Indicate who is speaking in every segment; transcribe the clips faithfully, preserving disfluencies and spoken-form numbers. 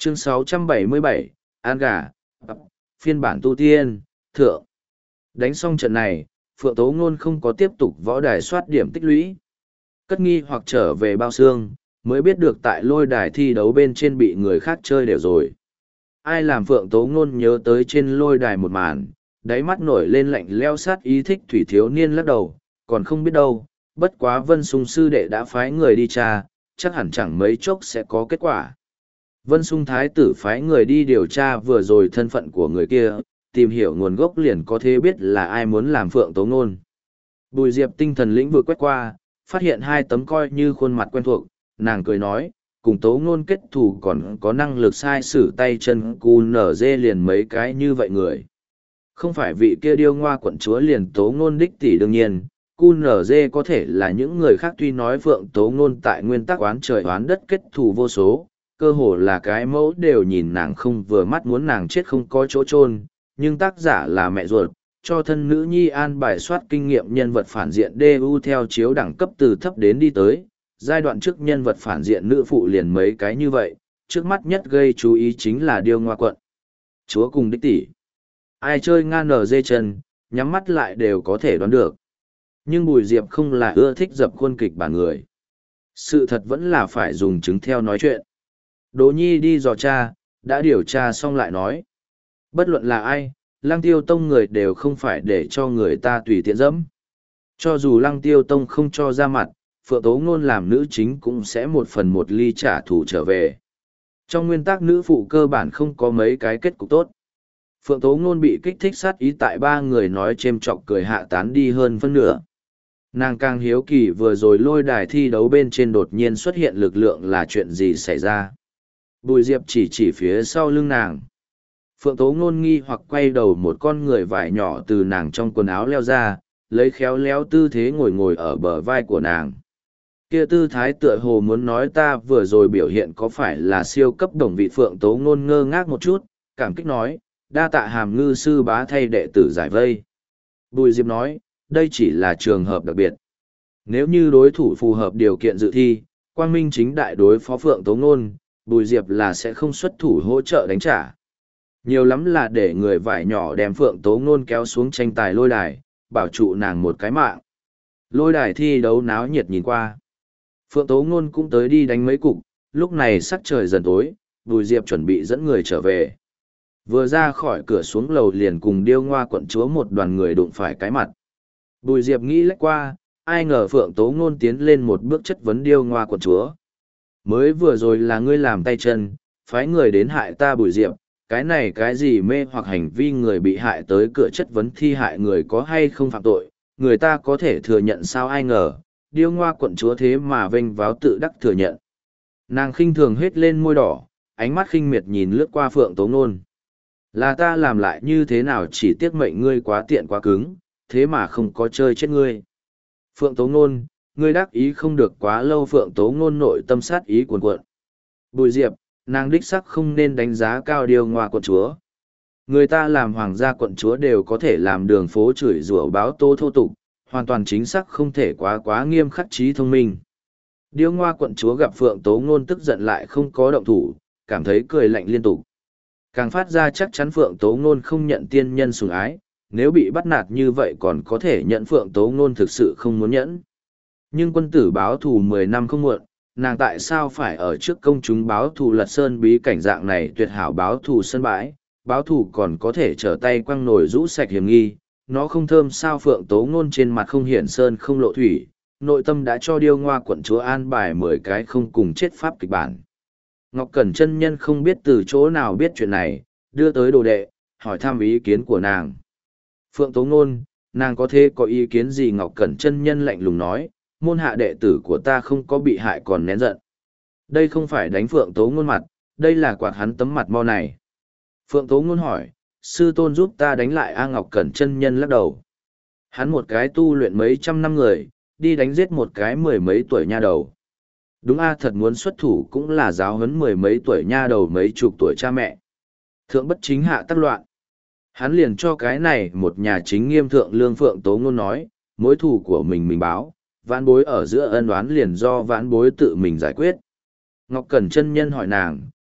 Speaker 1: Chương sáu trăm bảy mươi bảy, An Gà, phiên bản tu tiên, thượng. Đánh xong trận này, Phượng Tố Ngôn không có tiếp tục võ đài soát điểm tích lũy. Cất nghi hoặc trở về bao xương, mới biết được tại lôi đài thi đấu bên trên bị người khác chơi đều rồi. Ai làm Phượng Tố Ngôn nhớ tới trên lôi đài một màn, đáy mắt nổi lên lạnh leo sát ý thích thủy thiếu niên lắc đầu, còn không biết đâu, bất quá Vân Sung sư đệ đã phái người đi tra, chắc hẳn chẳng mấy chốc sẽ có kết quả. Vân Sung thái tử phái người đi điều tra vừa rồi thân phận của người kia, tìm hiểu nguồn gốc liền có thể biết là ai muốn làm Phượng Tố Ngôn. Bùi Diệp tinh thần lĩnh vực quét qua, phát hiện hai tấm coi như khuôn mặt quen thuộc, nàng cười nói, cùng Tố Ngôn kết thù còn có năng lực sai sử tay chân cu nở dê liền mấy cái như vậy người. Không phải vị kia điêu ngoa quận chúa liền Tố Ngôn đích tỷ đương nhiên, cu nở dê có thể là những người khác tuy nói Phượng Tố Ngôn tại nguyên tắc oán trời oán đất kết thù vô số, cơ hồ là cái mẫu đều nhìn nàng không vừa mắt muốn nàng chết không có chỗ chôn, nhưng tác giả là mẹ ruột, cho thân nữ nhi an bài soát kinh nghiệm nhân vật phản diện đê u theo chiếu đẳng cấp từ thấp đến đi tới. Giai đoạn trước nhân vật phản diện nữ phụ liền mấy cái như vậy, trước mắt nhất gây chú ý chính là điêu ngoa quận chúa cùng đích tỷ. Ai chơi ngan nở dê chân, nhắm mắt lại đều có thể đoán được. Nhưng Bùi Diệp không là ưa thích dập khuôn kịch bản người. Sự thật vẫn là phải dùng chứng theo nói chuyện. Đỗ Nhi đi dò tra, đã điều tra xong lại nói. Bất luận là ai, Lăng Tiêu Tông người đều không phải để cho người ta tùy tiện dẫm. Cho dù Lăng Tiêu Tông không cho ra mặt, Phượng Tố Ngôn làm nữ chính cũng sẽ một phần một ly trả thù trở về. Trong nguyên tắc nữ phụ cơ bản không có mấy cái kết cục tốt. Phượng Tố Ngôn bị kích thích sát ý tại ba người nói chêm chọc cười hạ tán đi hơn phân nửa. Nàng càng hiếu kỳ vừa rồi lôi đài thi đấu bên trên đột nhiên xuất hiện lực lượng là chuyện gì xảy ra. Bùi Diệp chỉ chỉ phía sau lưng nàng. Phượng Tố Ngôn nghi hoặc quay đầu một con người vải nhỏ từ nàng trong quần áo leo ra, lấy khéo léo tư thế ngồi ngồi ở bờ vai của nàng. Kia tư thái tựa hồ muốn nói ta vừa rồi biểu hiện có phải là siêu cấp đồng vị. Phượng Tố Ngôn ngơ ngác một chút, cảm kích nói, đa tạ Hàm Ngư sư bá thay đệ tử giải vây. Bùi Diệp nói, đây chỉ là trường hợp đặc biệt. Nếu như đối thủ phù hợp điều kiện dự thi, quang minh chính đại đối phó Phượng Tố Ngôn, Bùi Diệp là sẽ không xuất thủ hỗ trợ đánh trả. Nhiều lắm là để người vải nhỏ đem Phượng Tố Ngôn kéo xuống tranh tài lôi đài, bảo trụ nàng một cái mạng. Lôi đài thi đấu náo nhiệt nhìn qua. Phượng Tố Ngôn cũng tới đi đánh mấy cục, lúc này sắc trời dần tối, Bùi Diệp chuẩn bị dẫn người trở về. Vừa ra khỏi cửa xuống lầu liền cùng điêu ngoa quận chúa một đoàn người đụng phải cái mặt. Bùi Diệp nghĩ lách qua, ai ngờ Phượng Tố Ngôn tiến lên một bước chất vấn điêu ngoa quận chúa. Mới vừa rồi là ngươi làm tay chân, phái người đến hại ta Bùi Diệp, cái này cái gì mê hoặc hành vi người bị hại tới cửa chất vấn thi hại người có hay không phạm tội, người ta có thể thừa nhận sao ai ngờ, điêu ngoa quận chúa thế mà vênh váo tự đắc thừa nhận. Nàng khinh thường hết lên môi đỏ, ánh mắt khinh miệt nhìn lướt qua Phượng Tố Ngôn. Là ta làm lại như thế nào chỉ tiếc mệnh ngươi quá tiện quá cứng, thế mà không có chơi chết ngươi. Phượng Tố Ngôn, ngươi đắc ý không được quá lâu. Phượng Tố Ngôn nội tâm sát ý cuồn cuộn. Bùi Diệp, nàng đích sắc không nên đánh giá cao điêu ngoa quận chúa. Người ta làm hoàng gia quận chúa đều có thể làm đường phố chửi rủa báo tô thô tục, hoàn toàn chính xác không thể quá quá nghiêm khắc trí thông minh. Điêu ngoa quận chúa gặp Phượng Tố Ngôn tức giận lại không có động thủ, cảm thấy cười lạnh liên tục. Càng phát ra chắc chắn Phượng Tố Ngôn không nhận tiên nhân sủng ái, nếu bị bắt nạt như vậy còn có thể nhận Phượng Tố Ngôn thực sự không muốn nhẫn. Nhưng quân tử báo thù mười năm không muộn, nàng tại sao phải ở trước công chúng báo thù lật sơn bí cảnh dạng này tuyệt hảo báo thù sân bãi, báo thù còn có thể trở tay quăng nồi rũ sạch hiểm nghi, nó không thơm sao. Phượng Tố Ngôn trên mặt không hiển sơn không lộ thủy, nội tâm đã cho điêu ngoa quận chúa an bài mười cái không cùng chết pháp kịch bản. Ngọc Cẩn chân nhân không biết từ chỗ nào biết chuyện này, đưa tới đồ đệ, hỏi thăm ý kiến của nàng. Phượng Tố Ngôn, nàng có thể có ý kiến gì? Ngọc Cẩn chân nhân lạnh lùng nói, môn hạ đệ tử của ta không có bị hại còn nén giận. Đây không phải đánh Phượng Tố Ngôn mặt, đây là quạt hắn tấm mặt mo này. Phượng Tố Ngôn hỏi, sư tôn giúp ta đánh lại A? Ngọc Cẩn chân nhân lắc đầu. Hắn một cái tu luyện mấy trăm năm người, đi đánh giết một cái mười mấy tuổi nha đầu. Đúng A, thật muốn xuất thủ cũng là giáo huấn mười mấy tuổi nha đầu mấy chục tuổi cha mẹ. Thượng bất chính hạ tắc loạn. Hắn liền cho cái này một nhà chính nghiêm thượng lương. Phượng Tố Ngôn nói, mối thù của mình mình báo, vãn bối ở giữa ân oán liền do vãn bối tự mình giải quyết. Ngọc Cẩn chân nhân hỏi nàng,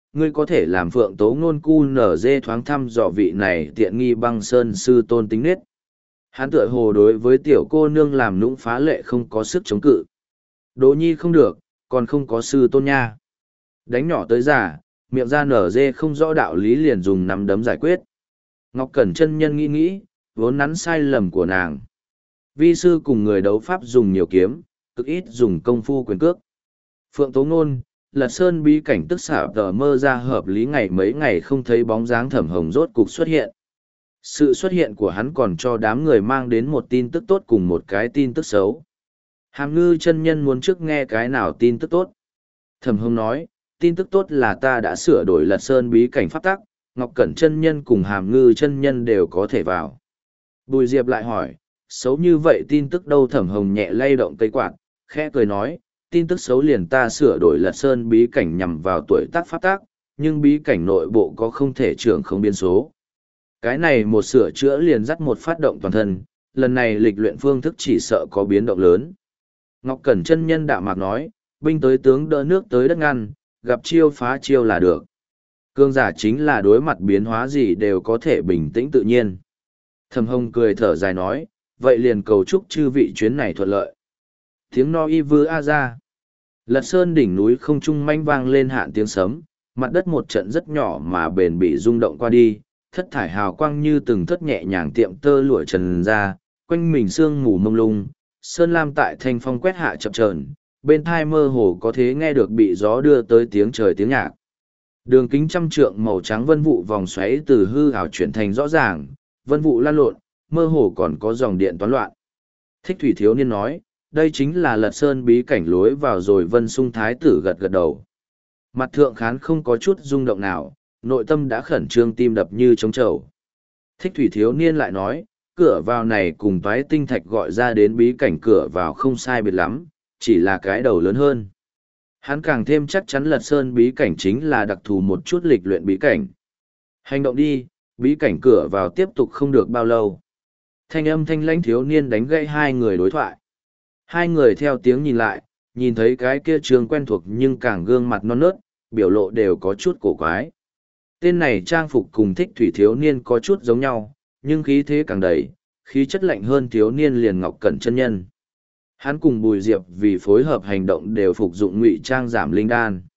Speaker 1: ngươi có thể làm Phượng Tố Ngôn cu nở dê thoáng thăm dò vị này tiện nghi băng sơn sư tôn tính nết. Hắn tựa hồ đối với tiểu cô nương làm nũng phá lệ không có sức chống cự. Đỗ nhi không được, còn không có sư tôn nha. Đánh nhỏ tới già, miệng ra nở dê không rõ đạo lý liền dùng nắm đấm giải quyết. Ngọc Cẩn chân nhân nghĩ nghĩ, vốn nắn sai lầm của nàng. Vi sư cùng người đấu pháp dùng nhiều kiếm, cực ít dùng công phu quyền cước. Phượng Tố Ngôn, Lật Sơn bí cảnh tức xả tờ mơ ra hợp lý ngày mấy ngày không thấy bóng dáng Thẩm Hồng rốt cục xuất hiện. Sự xuất hiện của hắn còn cho đám người mang đến một tin tức tốt cùng một cái tin tức xấu. Hàm Ngư chân nhân muốn trước nghe cái nào tin tức tốt. Thẩm Hồng nói, tin tức tốt là ta đã sửa đổi Lật Sơn bí cảnh pháp tắc, Ngọc Cẩn chân nhân cùng Hàm Ngư chân nhân đều có thể vào. Bùi Diệp lại hỏi, xấu như vậy tin tức đâu? Thẩm Hồng nhẹ lay động cây quạt, khẽ cười nói, tin tức xấu liền ta sửa đổi Lật Sơn bí cảnh nhằm vào tuổi tác pháp tác, nhưng bí cảnh nội bộ có không thể trưởng không biên số. Cái này một sửa chữa liền dắt một phát động toàn thân, lần này lịch luyện phương thức chỉ sợ có biến động lớn. Ngọc Cẩn chân nhân đạm mạc nói, binh tới tướng đỡ nước tới đất ngăn, gặp chiêu phá chiêu là được. Cương giả chính là đối mặt biến hóa gì đều có thể bình tĩnh tự nhiên. Thẩm Hồng cười thở dài nói, vậy liền cầu chúc chư vị chuyến này thuận lợi. Tiếng no y vư a ra. Lật Sơn đỉnh núi không trung manh vang lên hạn tiếng sấm, mặt đất một trận rất nhỏ mà bền bị rung động qua đi, thất thải hào quang như từng thất nhẹ nhàng tiệm tơ lụa trần ra, quanh mình sương mù mông lung, sơn lam tại thanh phong quét hạ chập chờn, bên thai mơ hồ có thể nghe được bị gió đưa tới tiếng trời tiếng nhạc. Đường kính trăm trượng màu trắng vân vụ vòng xoáy từ hư ảo chuyển thành rõ ràng, vân vụ lan lộn, mơ hồ còn có dòng điện toán loạn. Thích Thủy thiếu niên nói, đây chính là Lật Sơn bí cảnh lối vào rồi. Vân Sung thái tử gật gật đầu. Mặt thượng khán không có chút rung động nào, nội tâm đã khẩn trương tim đập như trống trầu. Thích Thủy thiếu niên lại nói, cửa vào này cùng toái tinh thạch gọi ra đến bí cảnh cửa vào không sai biệt lắm, chỉ là cái đầu lớn hơn. Hắn càng thêm chắc chắn Lật Sơn bí cảnh chính là đặc thù một chút lịch luyện bí cảnh. Hành động đi, bí cảnh cửa vào tiếp tục không được bao lâu. Thanh âm thanh lãnh thiếu niên đánh gãy hai người đối thoại. Hai người theo tiếng nhìn lại, nhìn thấy cái kia trường quen thuộc nhưng càng gương mặt non nớt, biểu lộ đều có chút cổ quái. Tên này trang phục cùng Thích Thủy thiếu niên có chút giống nhau, nhưng khí thế càng đầy, khí chất lạnh hơn thiếu niên liền Ngọc Cẩn chân nhân. Hắn cùng Bùi Diệp vì phối hợp hành động đều phục dụng ngụy trang giảm linh đan.